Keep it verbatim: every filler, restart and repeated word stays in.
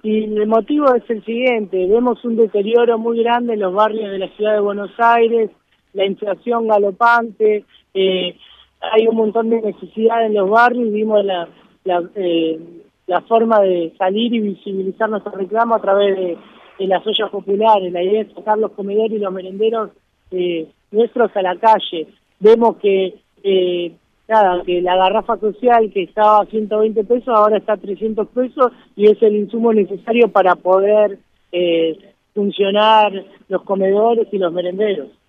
Y el motivo es el siguiente: vemos un deterioro muy grande en los barrios de la ciudad de Buenos Aires, la inflación galopante, eh, hay un montón de necesidad en los barrios, y vimos la, la, eh, la forma de salir y visibilizar nuestro reclamo a través de, de las ollas populares. La idea es sacar los comedores y los merenderos eh, nuestros a la calle. Vemos que eh, nada, que la garrafa social, que estaba a ciento veinte pesos, ahora está a trescientos pesos, y es el insumo necesario para poder eh, funcionar los comedores y los merenderos.